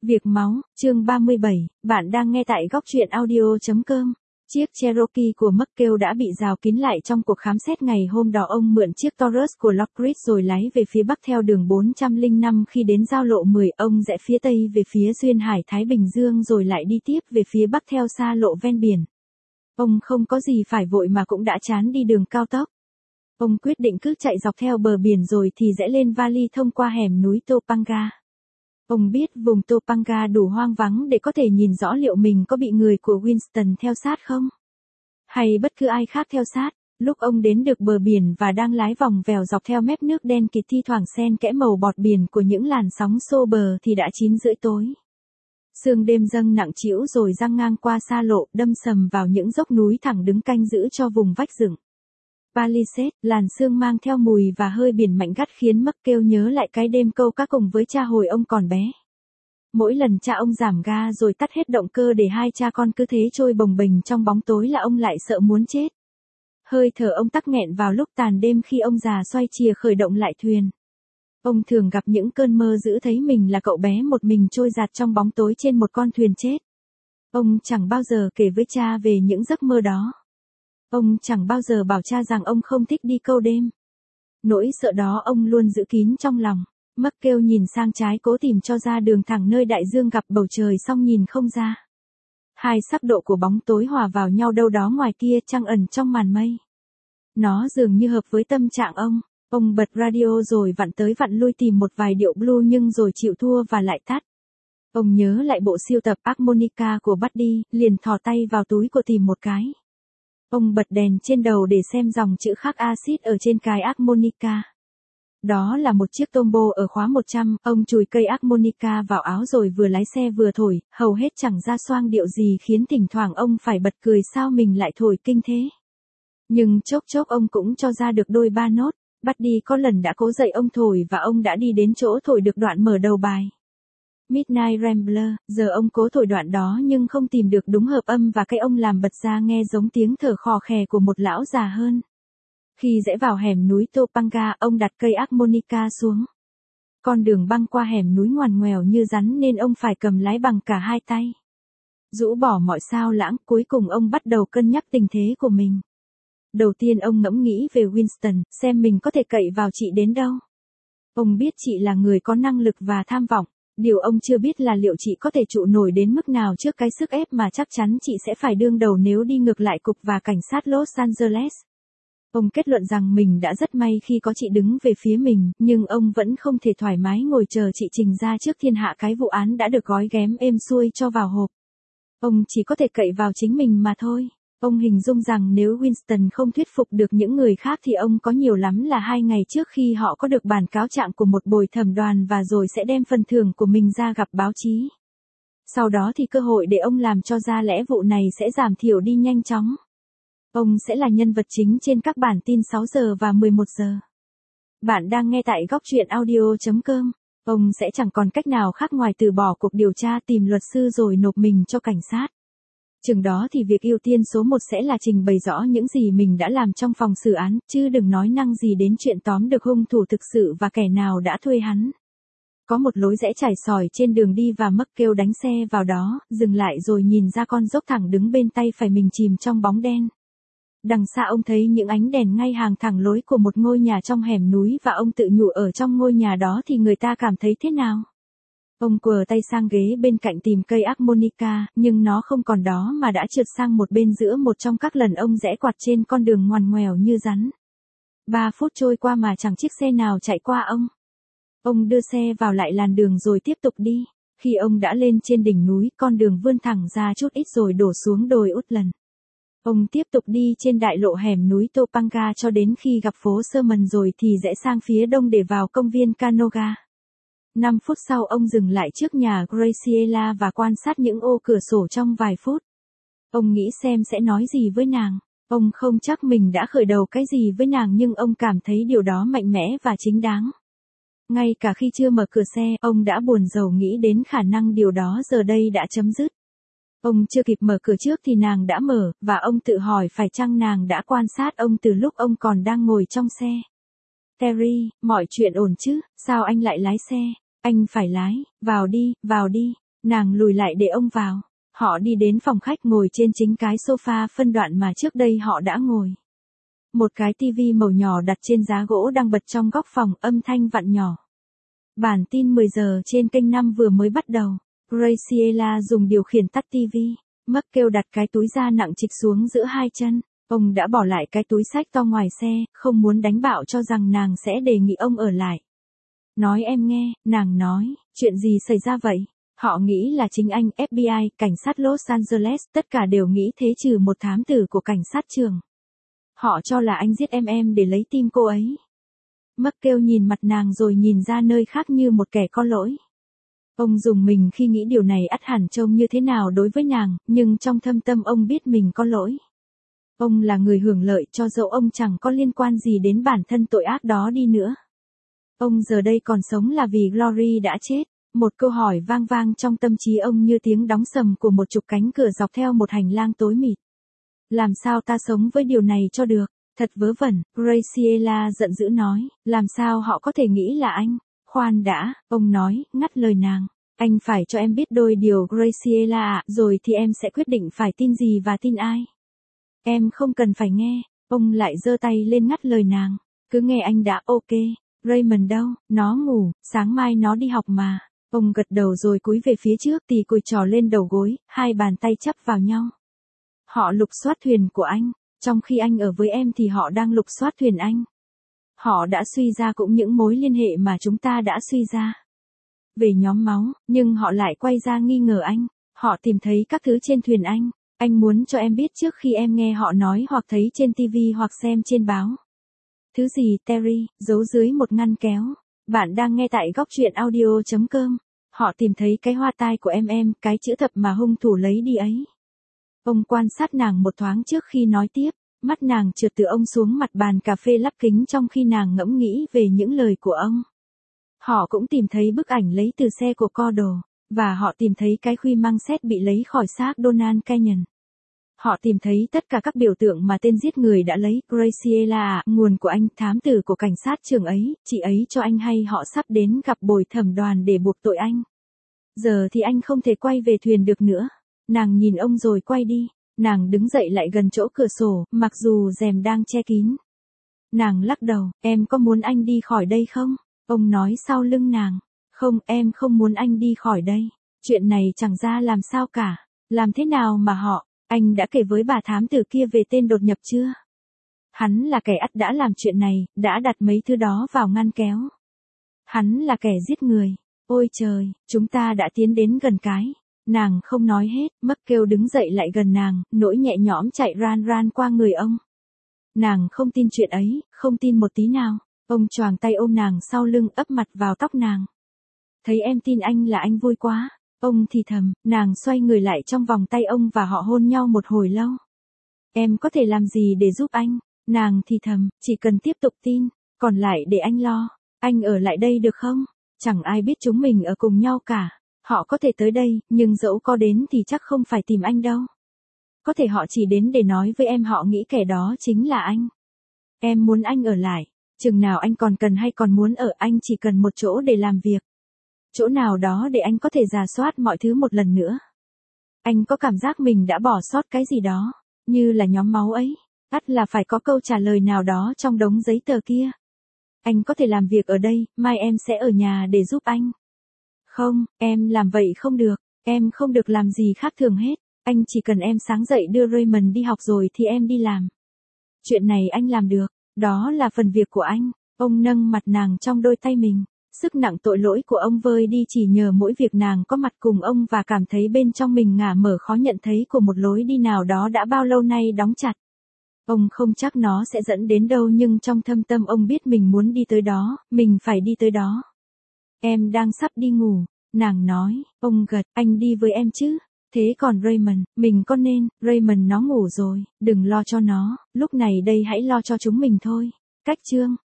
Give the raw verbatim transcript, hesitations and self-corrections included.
Việc máu, chương ba mươi bảy, bạn đang nghe tại góc truyện audio chấm com. Chiếc Cherokee của McGill đã bị rào kín lại trong cuộc khám xét ngày hôm đó. Ông mượn chiếc Taurus của Lockridge rồi lái về phía bắc theo đường bốn trăm lẻ năm. Khi đến giao lộ mười, ông rẽ phía tây về phía duyên hải Thái Bình Dương rồi lại đi tiếp về phía bắc theo xa lộ ven biển. Ông không có gì phải vội mà cũng đã chán đi đường cao tốc. Ông quyết định cứ chạy dọc theo bờ biển rồi thì rẽ lên valley thông qua hẻm núi Topanga. Ông biết vùng Topanga đủ hoang vắng để có thể nhìn rõ liệu mình có bị người của Winston theo sát không? Hay bất cứ ai khác theo sát. Lúc ông đến được bờ biển và đang lái vòng vèo dọc theo mép nước đen kịt thi thoảng xen kẽ màu bọt biển của những làn sóng xô bờ thì đã chín rưỡi tối. Sương đêm dâng nặng trĩu rồi giăng ngang qua xa lộ, đâm sầm vào những dốc núi thẳng đứng canh giữ cho vùng vách dựng. Palisades, làn sương mang theo mùi và hơi biển mạnh gắt khiến McGill nhớ lại cái đêm câu cá cùng với cha hồi ông còn bé. Mỗi lần cha ông giảm ga rồi tắt hết động cơ để hai cha con cứ thế trôi bồng bềnh trong bóng tối là ông lại sợ muốn chết. Hơi thở ông tắc nghẹn vào lúc tàn đêm khi ông già xoay chìa khởi động lại thuyền. Ông thường gặp những cơn mơ dữ thấy mình là cậu bé một mình trôi dạt trong bóng tối trên một con thuyền chết. Ông chẳng bao giờ kể với cha về những giấc mơ đó. Ông chẳng bao giờ bảo cha rằng ông không thích đi câu đêm. Nỗi sợ đó ông luôn giữ kín trong lòng. McGill nhìn sang trái cố tìm cho ra đường thẳng nơi đại dương gặp bầu trời xong nhìn không ra. Hai sắc độ của bóng tối hòa vào nhau đâu đó ngoài kia trăng ẩn trong màn mây. Nó dường như hợp với tâm trạng ông. Ông bật radio rồi vặn tới vặn lui tìm một vài điệu blues nhưng rồi chịu thua và lại tắt. Ông nhớ lại bộ sưu tập harmonica của Buddy, liền thò tay vào túi của tìm một cái. Ông bật đèn trên đầu để xem dòng chữ khắc axit ở trên cái harmonica. Đó là một chiếc tombo ở khóa một trăm, ông chùi cây harmonica vào áo rồi vừa lái xe vừa thổi, hầu hết chẳng ra xoang điệu gì khiến thỉnh thoảng ông phải bật cười sao mình lại thổi kinh thế. Nhưng chốc chốc ông cũng cho ra được đôi ba nốt. Buddy có lần đã cố dạy ông thổi và ông đã đi đến chỗ thổi được đoạn mở đầu bài Midnight Rambler. Giờ ông cố thổi đoạn đó nhưng không tìm được đúng hợp âm và cái ông làm bật ra nghe giống tiếng thở khò khè của một lão già hơn. Khi rẽ vào hẻm núi Topanga, ông đặt cây harmonica xuống. Con đường băng qua hẻm núi ngoằn ngoèo như rắn nên ông phải cầm lái bằng cả hai tay. Rũ bỏ mọi sao lãng, cuối cùng ông bắt đầu cân nhắc tình thế của mình. Đầu tiên ông ngẫm nghĩ về Winston, xem mình có thể cậy vào chị đến đâu. Ông biết chị là người có năng lực và tham vọng. Điều ông chưa biết là liệu chị có thể trụ nổi đến mức nào trước cái sức ép mà chắc chắn chị sẽ phải đương đầu nếu đi ngược lại cục và cảnh sát Los Angeles. Ông kết luận rằng mình đã rất may khi có chị đứng về phía mình, nhưng ông vẫn không thể thoải mái ngồi chờ chị trình ra trước thiên hạ cái vụ án đã được gói ghém êm xuôi cho vào hộp. Ông chỉ có thể cậy vào chính mình mà thôi. Ông hình dung rằng nếu Winston không thuyết phục được những người khác thì ông có nhiều lắm là hai ngày trước khi họ có được bản cáo trạng của một bồi thẩm đoàn và rồi sẽ đem phần thưởng của mình ra gặp báo chí. Sau đó thì cơ hội để ông làm cho ra lẽ vụ này sẽ giảm thiểu đi nhanh chóng. Ông sẽ là nhân vật chính trên các bản tin sáu giờ và mười một giờ. Bạn đang nghe tại góc truyện audio chấm com. Ông sẽ chẳng còn cách nào khác ngoài từ bỏ cuộc điều tra tìm luật sư rồi nộp mình cho cảnh sát. Chừng đó thì việc ưu tiên số một sẽ là trình bày rõ những gì mình đã làm trong phòng xử án, chứ đừng nói năng gì đến chuyện tóm được hung thủ thực sự và kẻ nào đã thuê hắn. Có một lối rẽ trải sỏi trên đường đi và McGill đánh xe vào đó, dừng lại rồi nhìn ra con dốc thẳng đứng bên tay phải mình chìm trong bóng đen. Đằng xa ông thấy những ánh đèn ngay hàng thẳng lối của một ngôi nhà trong hẻm núi và ông tự nhủ ở trong ngôi nhà đó thì người ta cảm thấy thế nào. Ông quờ tay sang ghế bên cạnh tìm cây harmonica, nhưng nó không còn đó mà đã trượt sang một bên giữa một trong các lần ông rẽ quạt trên con đường ngoằn ngoèo như rắn. Ba phút trôi qua mà chẳng chiếc xe nào chạy qua ông. Ông đưa xe vào lại làn đường rồi tiếp tục đi. Khi ông đã lên trên đỉnh núi, con đường vươn thẳng ra chút ít rồi đổ xuống đồi Woodland. Ông tiếp tục đi trên đại lộ hẻm núi Topanga cho đến khi gặp phố Sherman rồi thì rẽ sang phía đông để vào công viên Canoga. Năm phút sau ông dừng lại trước nhà Graciela và quan sát những ô cửa sổ trong vài phút. Ông nghĩ xem sẽ nói gì với nàng. Ông không chắc mình đã khởi đầu cái gì với nàng nhưng ông cảm thấy điều đó mạnh mẽ và chính đáng. Ngay cả khi chưa mở cửa xe, ông đã buồn rầu nghĩ đến khả năng điều đó giờ đây đã chấm dứt. Ông chưa kịp mở cửa trước thì nàng đã mở, và ông tự hỏi phải chăng nàng đã quan sát ông từ lúc ông còn đang ngồi trong xe. Terry, mọi chuyện ổn chứ, sao anh lại lái xe? Anh phải lái, vào đi, vào đi. Nàng lùi lại để ông vào. Họ đi đến phòng khách ngồi trên chính cái sofa phân đoạn mà trước đây họ đã ngồi. Một cái tivi màu nhỏ đặt trên giá gỗ đang bật trong góc phòng, âm thanh vặn nhỏ. Bản tin mười giờ trên kênh năm vừa mới bắt đầu. Graciela dùng điều khiển tắt tivi. McGill đặt cái túi da nặng trịch xuống giữa hai chân. Ông đã bỏ lại cái túi xách to ngoài xe, không muốn đánh bạo cho rằng nàng sẽ đề nghị ông ở lại. Nói em nghe, nàng nói, chuyện gì xảy ra vậy? Họ nghĩ là chính anh, ép bê i, cảnh sát Los Angeles, tất cả đều nghĩ thế trừ một thám tử của cảnh sát trường. Họ cho là anh giết em em để lấy tim cô ấy. McGill nhìn mặt nàng rồi nhìn ra nơi khác như một kẻ có lỗi. Ông dùng mình khi nghĩ điều này ắt hẳn trông như thế nào đối với nàng, nhưng trong thâm tâm ông biết mình có lỗi. Ông là người hưởng lợi cho dẫu ông chẳng có liên quan gì đến bản thân tội ác đó đi nữa. Ông giờ đây còn sống là vì Glory đã chết. Một câu hỏi vang vang trong tâm trí ông như tiếng đóng sầm của một chục cánh cửa dọc theo một hành lang tối mịt. Làm sao ta sống với điều này cho được? Thật vớ vẩn, Graciela giận dữ nói, làm sao họ có thể nghĩ là anh? Khoan đã, ông nói, ngắt lời nàng. Anh phải cho em biết đôi điều Graciela ạ, rồi thì em sẽ quyết định phải tin gì và tin ai. Em không cần phải nghe, ông lại giơ tay lên ngắt lời nàng. Cứ nghe anh đã, ok. Raymond đâu, nó ngủ, sáng mai nó đi học mà. Ông gật đầu rồi cúi về phía trước tì cùi trò lên đầu gối, hai bàn tay chắp vào nhau. Họ lục soát thuyền của anh, trong khi anh ở với em thì họ đang lục soát thuyền anh. Họ đã suy ra cũng những mối liên hệ mà chúng ta đã suy ra. Về nhóm máu, nhưng họ lại quay ra nghi ngờ anh. Họ tìm thấy các thứ trên thuyền anh. Anh muốn cho em biết trước khi em nghe họ nói hoặc thấy trên tivi hoặc xem trên báo. Thứ gì, Terry, giấu dưới một ngăn kéo. Bạn đang nghe tại góc truyện audio chấm com. Họ tìm thấy cái hoa tai của em em, cái chữ thập mà hung thủ lấy đi ấy. Ông quan sát nàng một thoáng trước khi nói tiếp. Mắt nàng trượt từ ông xuống mặt bàn cà phê lắp kính trong khi nàng ngẫm nghĩ về những lời của ông. Họ cũng tìm thấy bức ảnh lấy từ xe của Cordell, và họ tìm thấy cái khuy măng xét bị lấy khỏi xác Donald Canyon. Họ tìm thấy tất cả các biểu tượng mà tên giết người đã lấy. Graciela, nguồn của anh, thám tử của cảnh sát trường ấy, chị ấy cho anh hay họ sắp đến gặp bồi thẩm đoàn để buộc tội anh. Giờ thì anh không thể quay về thuyền được nữa. Nàng nhìn ông rồi quay đi. Nàng đứng dậy lại gần chỗ cửa sổ, mặc dù rèm đang che kín. Nàng lắc đầu, em có muốn anh đi khỏi đây không? Ông nói sau lưng nàng. Không, em không muốn anh đi khỏi đây. Chuyện này chẳng ra làm sao cả. Làm thế nào mà họ, anh đã kể với bà thám tử kia về tên đột nhập chưa? Hắn là kẻ ắt đã làm chuyện này, đã đặt mấy thứ đó vào ngăn kéo. Hắn là kẻ giết người. Ôi trời, chúng ta đã tiến đến gần cái. Nàng không nói hết, McGill đứng dậy lại gần nàng, nỗi nhẹ nhõm chạy ran ran qua người ông. Nàng không tin chuyện ấy, không tin một tí nào. Ông choàng tay ôm nàng sau lưng, ấp mặt vào tóc nàng. Thấy em tin anh là anh vui quá. Ông thì thầm, nàng xoay người lại trong vòng tay ông và họ hôn nhau một hồi lâu. Em có thể làm gì để giúp anh? Nàng thì thầm, chỉ cần tiếp tục tin, còn lại để anh lo. Anh ở lại đây được không? Chẳng ai biết chúng mình ở cùng nhau cả. Họ có thể tới đây, nhưng dẫu có đến thì chắc không phải tìm anh đâu. Có thể họ chỉ đến để nói với em họ nghĩ kẻ đó chính là anh. Em muốn anh ở lại. Chừng nào anh còn cần hay còn muốn ở, anh chỉ cần một chỗ để làm việc. Chỗ nào đó để anh có thể rà soát mọi thứ một lần nữa. Anh có cảm giác mình đã bỏ sót cái gì đó, như là nhóm máu ấy. Ắt là phải có câu trả lời nào đó trong đống giấy tờ kia. Anh có thể làm việc ở đây, mai em sẽ ở nhà để giúp anh. Không, em làm vậy không được, em không được làm gì khác thường hết. Anh chỉ cần em sáng dậy đưa Raymond đi học rồi thì em đi làm. Chuyện này anh làm được, đó là phần việc của anh. Ông nâng mặt nàng trong đôi tay mình. Sức nặng tội lỗi của ông vơi đi chỉ nhờ mỗi việc nàng có mặt cùng ông và cảm thấy bên trong mình ngả mở khó nhận thấy của một lối đi nào đó đã bao lâu nay đóng chặt. Ông không chắc nó sẽ dẫn đến đâu nhưng trong thâm tâm ông biết mình muốn đi tới đó, mình phải đi tới đó. Em đang sắp đi ngủ, nàng nói, ông gật, anh đi với em chứ. Thế còn Raymond, mình có nên, Raymond nó ngủ rồi, đừng lo cho nó, lúc này đây hãy lo cho chúng mình thôi. Cách chương